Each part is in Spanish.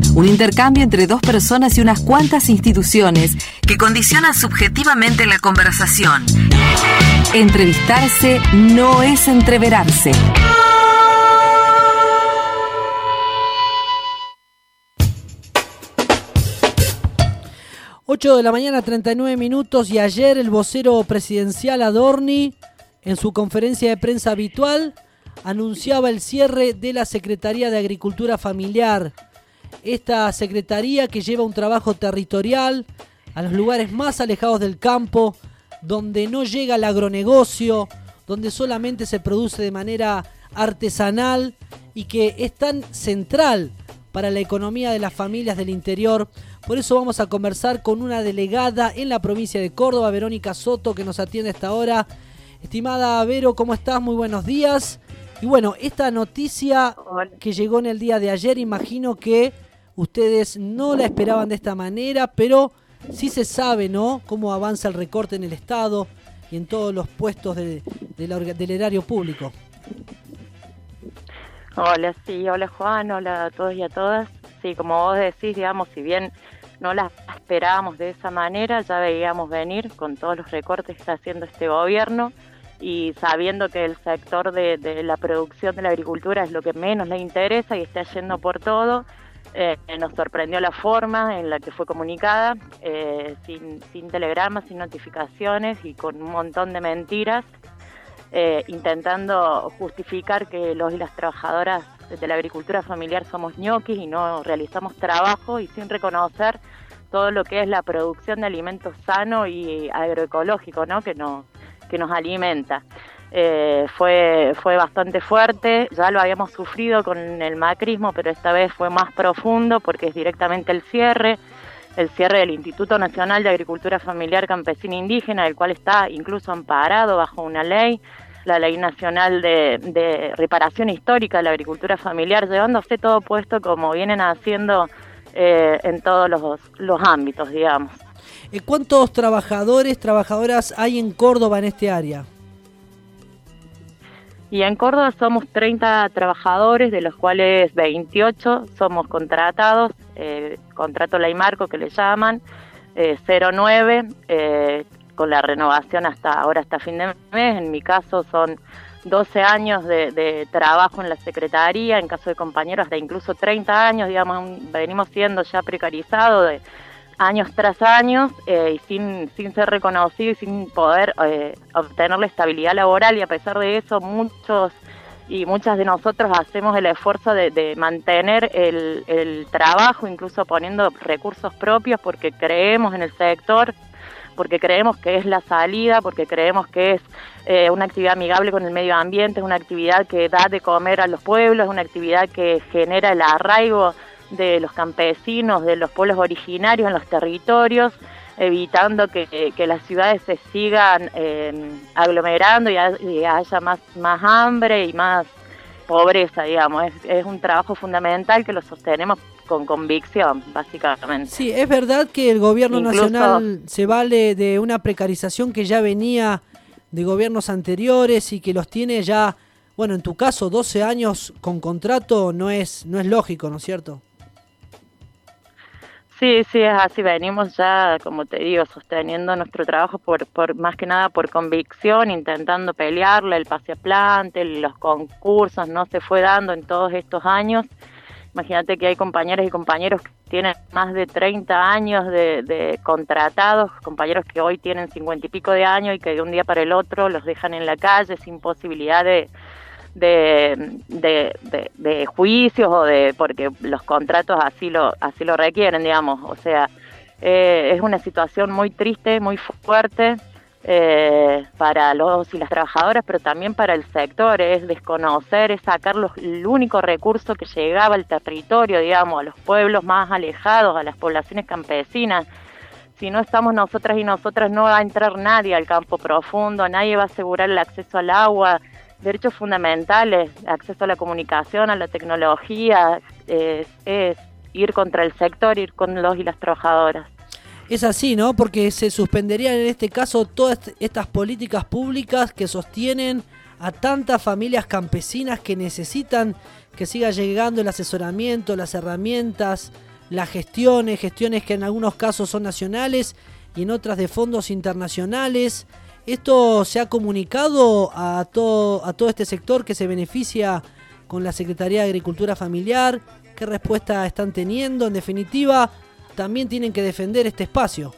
Un intercambio entre dos personas y unas cuantas instituciones que condicionan subjetivamente la conversación. Entrevistarse no es entreverarse. Ocho de la mañana, 39 minutos, y ayer el vocero presidencial Adorni, en su conferencia de prensa habitual, anunciaba el cierre de la Secretaría de Agricultura Familiar. Esta secretaría que lleva un trabajo territorial a los lugares más alejados del campo, donde no llega el agronegocio, donde solamente se produce de manera artesanal y que es tan central para la economía de las familias del interior. Por eso vamos a conversar con una delegada en la provincia de Córdoba, Verónica Soto, que nos atiende a esta hora. Estimada Vero, ¿cómo estás? Muy buenos días. Y bueno, esta noticia que llegó en el día de ayer, imagino que ustedes no la esperaban de esta manera, pero sí se sabe, ¿no?, cómo avanza el recorte en el Estado y en todos los puestos del erario público. Hola, sí, hola Juan, hola a todos y a todas. Sí, como vos decís, digamos, si bien no las esperábamos de esa manera, ya veíamos venir con todos los recortes que está haciendo este gobierno y sabiendo que el sector de la producción de la agricultura es lo que menos le interesa y está yendo por todo. Nos sorprendió la forma en la que fue comunicada, sin telegramas, sin notificaciones y con un montón de mentiras, intentando justificar que los y las trabajadoras de la agricultura familiar somos ñoquis y no realizamos trabajo, y sin reconocer todo lo que es la producción de alimentos sano y agroecológico, ¿no?, que nos alimenta. Fue bastante fuerte, ya lo habíamos sufrido con el macrismo, pero esta vez fue más profundo porque es directamente el cierre del Instituto Nacional de Agricultura Familiar Campesina Indígena, el cual está incluso amparado bajo una ley, la Ley Nacional de Reparación Histórica de la Agricultura Familiar, llevándose todo puesto como vienen haciendo en todos los ámbitos, digamos. ¿Cuántos trabajadoras hay en Córdoba en este área? Y en Córdoba somos 30 trabajadores, de los cuales 28 somos contratados, contrato ley marco que le llaman, 09, con la renovación hasta fin de mes. En mi caso son 12 años de trabajo en la Secretaría, en caso de compañeros hasta incluso 30 años, digamos, venimos siendo ya precarizados de años tras años, y sin ser reconocido y sin poder obtener la estabilidad laboral, y a pesar de eso muchos y muchas de nosotros hacemos el esfuerzo de mantener el trabajo, incluso poniendo recursos propios, porque creemos en el sector, porque creemos que es la salida, porque creemos que es una actividad amigable con el medio ambiente, es una actividad que da de comer a los pueblos, es una actividad que genera el arraigo de los campesinos, de los pueblos originarios en los territorios, evitando que las ciudades se sigan aglomerando y haya más hambre y más pobreza, digamos. Es un trabajo fundamental que lo sostenemos con convicción, básicamente. Sí, es verdad que el gobierno nacional se vale de una precarización que ya venía de gobiernos anteriores y que los tiene ya, bueno, en tu caso, 12 años con contrato no es lógico, ¿no es cierto? Sí, es así, venimos ya, como te digo, sosteniendo nuestro trabajo por más que nada por convicción, intentando pelearle, el pase a plante, los concursos, no se fue dando en todos estos años. Imagínate que hay compañeras y compañeros que tienen más de 30 años de contratados, compañeros que hoy tienen 50 y pico de años y que de un día para el otro los dejan en la calle sin posibilidad de juicios porque los contratos así lo requieren, digamos. O sea, es una situación muy triste, muy fuerte para los y las trabajadoras, pero también para el sector. Es desconocer, es sacar el único recurso que llegaba al territorio, digamos, a los pueblos más alejados, a las poblaciones campesinas. Si no estamos nosotras y nosotras, no va a entrar nadie al campo profundo, nadie va a asegurar el acceso al agua, derechos fundamentales, acceso a la comunicación, a la tecnología, es ir contra el sector, ir con los y las trabajadoras. Es así, ¿no? Porque se suspenderían en este caso todas estas políticas públicas que sostienen a tantas familias campesinas que necesitan que siga llegando el asesoramiento, las herramientas, las gestiones que en algunos casos son nacionales y en otras de fondos internacionales. ¿Esto se ha comunicado a todo este sector que se beneficia con la Secretaría de Agricultura Familiar? ¿Qué respuesta están teniendo? En definitiva, también tienen que defender este espacio.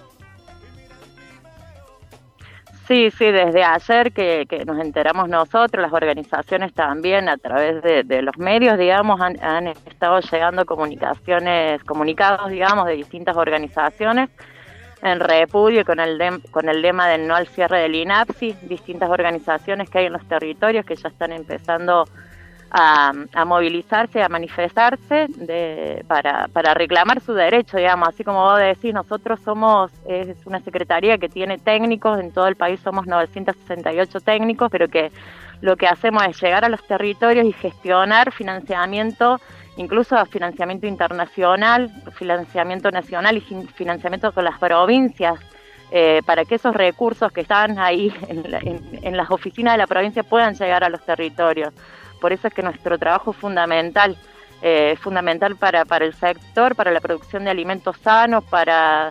Sí, desde ayer que nos enteramos nosotros, las organizaciones también a través de los medios, digamos, han estado llegando comunicados, digamos, de distintas organizaciones en repudio con el lema del no al cierre del INAPSI, distintas organizaciones que hay en los territorios que ya están empezando a movilizarse, a manifestarse para reclamar su derecho, digamos, así como vos decís, nosotros es una secretaría que tiene técnicos, en todo el país somos 968 técnicos, pero que lo que hacemos es llegar a los territorios y gestionar financiamiento, incluso financiamiento internacional, financiamiento nacional y financiamiento con las provincias, para que esos recursos que están ahí en las oficinas de la provincia puedan llegar a los territorios. Por eso es que nuestro trabajo es fundamental para el sector, para la producción de alimentos sanos, para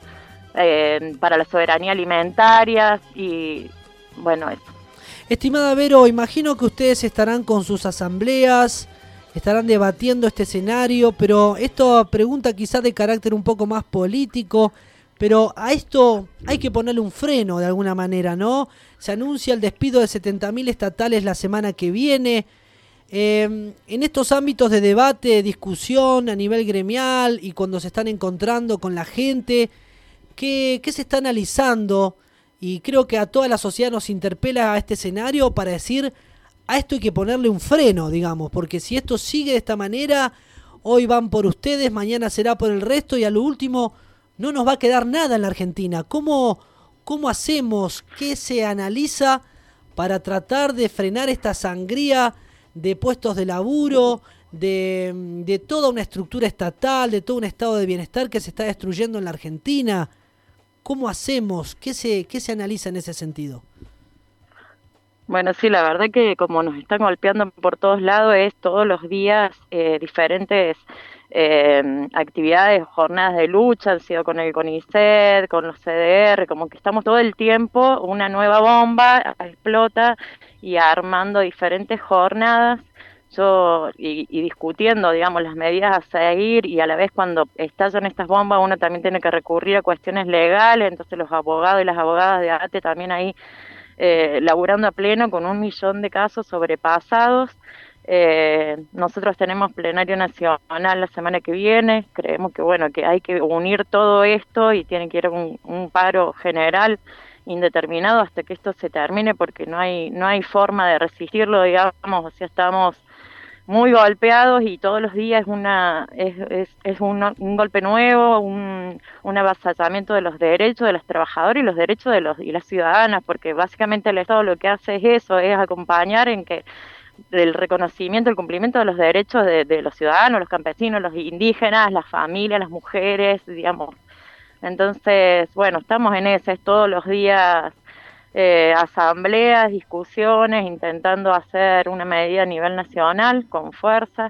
la soberanía alimentaria y bueno, eso. Estimada Vero, imagino que ustedes estarán con sus asambleas, estarán debatiendo este escenario, pero esta pregunta quizás de carácter un poco más político, pero a esto hay que ponerle un freno de alguna manera, ¿no? Se anuncia el despido de 70.000 estatales la semana que viene. En estos ámbitos de debate, discusión a nivel gremial y cuando se están encontrando con la gente, ¿qué se está analizando? Y creo que a toda la sociedad nos interpela a este escenario para decir, a esto hay que ponerle un freno, digamos, porque si esto sigue de esta manera, hoy van por ustedes, mañana será por el resto y a lo último no nos va a quedar nada en la Argentina. ¿Cómo hacemos? ¿Qué se analiza para tratar de frenar esta sangría de puestos de laburo, de toda una estructura estatal, de todo un estado de bienestar que se está destruyendo en la Argentina? ¿Cómo hacemos? ¿Qué se analiza en ese sentido? Bueno, sí, la verdad que como nos están golpeando por todos lados, es todos los días diferentes actividades, jornadas de lucha, han sido con el CONICET, con los CDR, como que estamos todo el tiempo, una nueva bomba explota y armando diferentes jornadas, y discutiendo, digamos, las medidas a seguir, y a la vez cuando estallan estas bombas uno también tiene que recurrir a cuestiones legales, entonces los abogados y las abogadas de ATE también ahí laburando a pleno con 1 millón de casos sobrepasados. Nosotros tenemos plenario nacional la semana que viene, creemos que bueno, que hay que unir todo esto y tiene que ir un paro general indeterminado hasta que esto se termine, porque no hay forma de resistirlo, digamos, o sea, estamos muy golpeados y todos los días es un golpe nuevo, un avasallamiento de los derechos de los trabajadores y los derechos y las ciudadanas, porque básicamente el Estado lo que hace es eso, es acompañar en que del reconocimiento, el cumplimiento de los derechos de los ciudadanos, los campesinos, los indígenas, las familias, las mujeres, digamos. Entonces, bueno, estamos en ese, todos los días asambleas, discusiones, intentando hacer una medida a nivel nacional con fuerza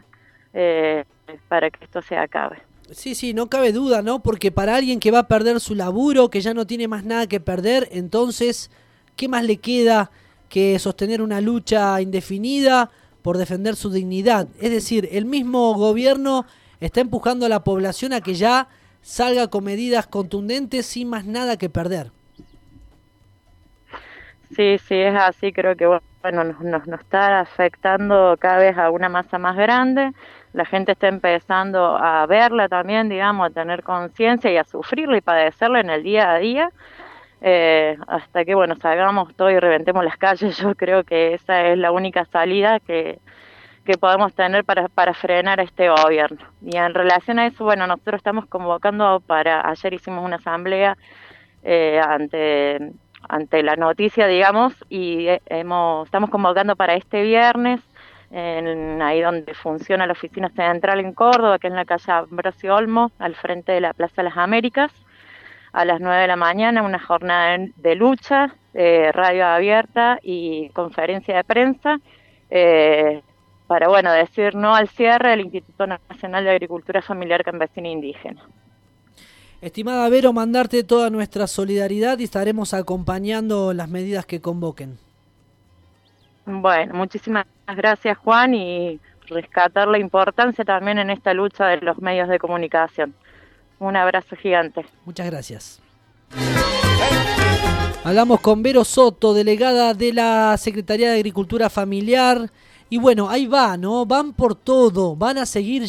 para que esto se acabe. Sí, no cabe duda, ¿no? Porque para alguien que va a perder su laburo, que ya no tiene más nada que perder, entonces, ¿qué más le queda que sostener una lucha indefinida por defender su dignidad? Es decir, el mismo gobierno está empujando a la población a que ya salga con medidas contundentes sin más nada que perder. Sí, es así, creo que bueno, nos está afectando cada vez a una masa más grande, la gente está empezando a verla también, digamos, a tener conciencia y a sufrirla y padecerla en el día a día, hasta que bueno, salgamos todos y reventemos las calles. Yo creo que esa es la única salida que podemos tener para frenar a este gobierno. Y en relación a eso, bueno, nosotros estamos convocando ayer hicimos una asamblea ante la noticia, digamos, y estamos convocando para este viernes, ahí donde funciona la oficina central en Córdoba, que es en la calle Ambrosio Olmo, al frente de la Plaza de las Américas, a las 9 de la mañana, una jornada de lucha, radio abierta y conferencia de prensa, para decir no al cierre del Instituto Nacional de Agricultura Familiar Campesina e Indígena. Estimada Vero, mandarte toda nuestra solidaridad y estaremos acompañando las medidas que convoquen. Bueno, muchísimas gracias, Juan, y rescatar la importancia también en esta lucha de los medios de comunicación. Un abrazo gigante. Muchas gracias. Hablamos con Vero Soto, delegada de la Secretaría de Agricultura Familiar. Y bueno, ahí va, ¿no? Van por todo, van a seguir